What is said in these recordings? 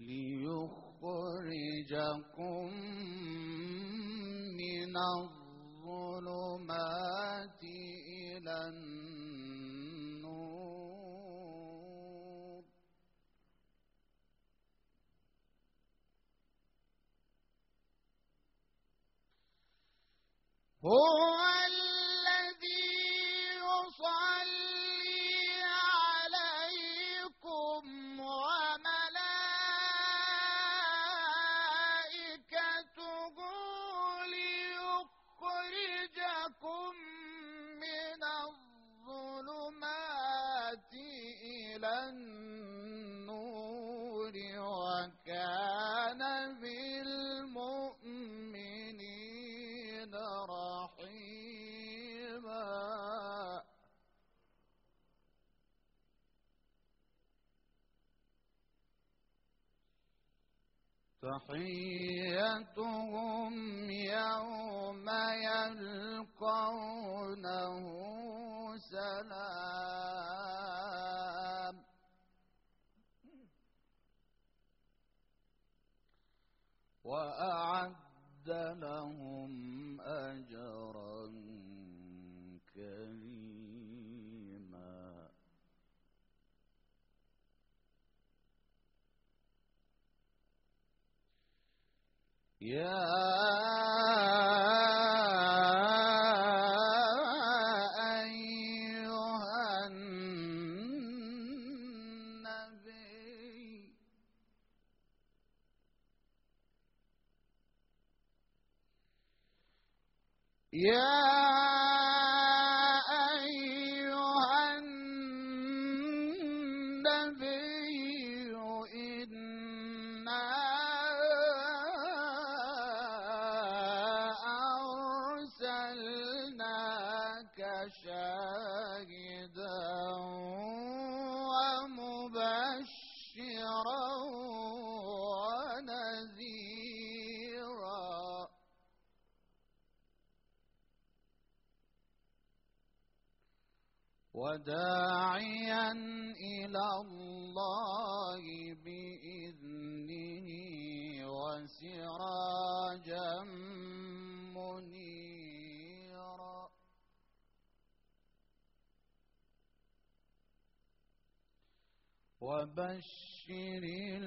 ليخرجكم من الظلمات إلى النور. هو الذي يصلي عليكم وملائكته ليخرجكم من الظلمات إلى النور، وكان بالمؤمنين رحيما. تحيتهم يوم يلقونه سلام، وأعد لهم أجرا كريما. يا أيها النبي إنا أرسلناك شاهدا ومبشرا ونذيرا، وداعيا إلى الله بإذنه وسراجا منيرا. وبشر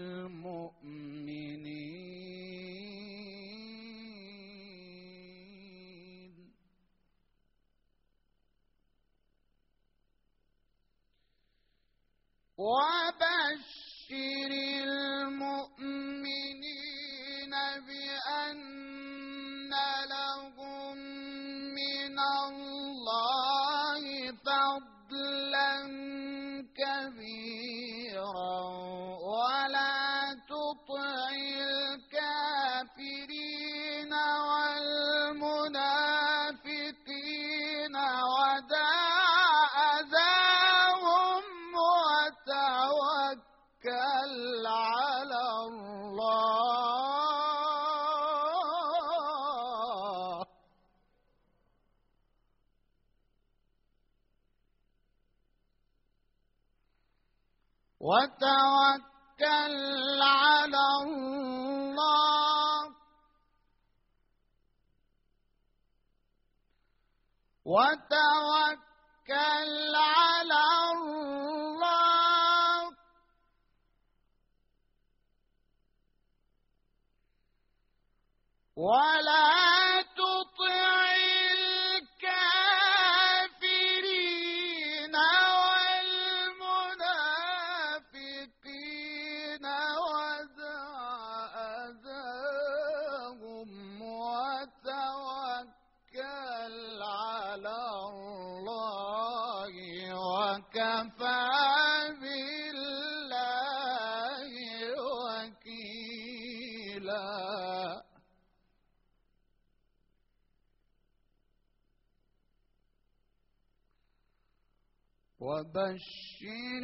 المؤمنين بأن لهم من الله فضلا كبيرا، ولا تطع الكافرين والمنافقين ودع أذاهم وتوكل على الله، وتوكل على الله، وتوكل على الله، ولا تطع الكافرين والمنافقين ودع أذاهم وتوكل على الله، وكفى بالله وكيلا. وبشر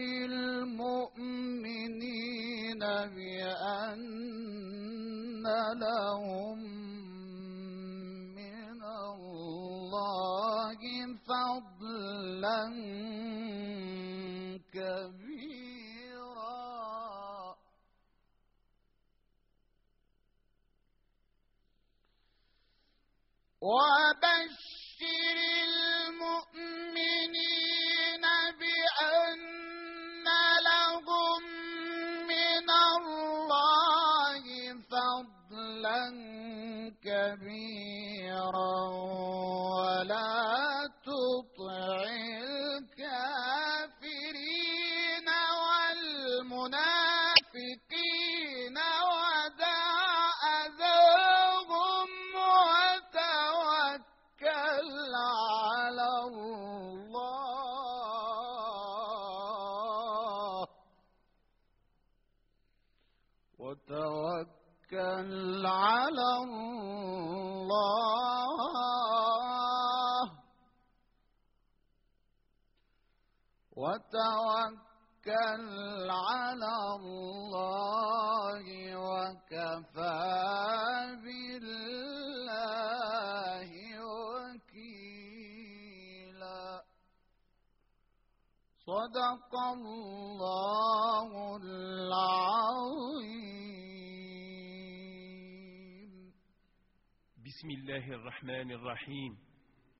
المؤمنين بأن لهم من الله فضلا كبيرا. وبشر المؤمنين بأن لهم من الله فضلا كبيرا ولا تطع الكافرين والمنافقين ودع أذاهم وتوكل على الله وتوكل على الله وتوكل على الله وكفى بالله وكيلا. صدق الله العظيم. بسم الله الرحمن الرحيم.